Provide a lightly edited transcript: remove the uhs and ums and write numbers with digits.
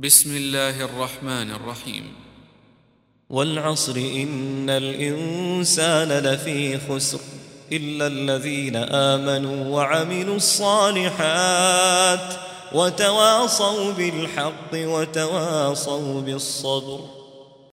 بسم الله الرحمن الرحيم. والعصر إن الإنسان لفي خسر إلا الذين آمنوا وعملوا الصالحات وتواصوا بالحق وتواصوا بالصبر.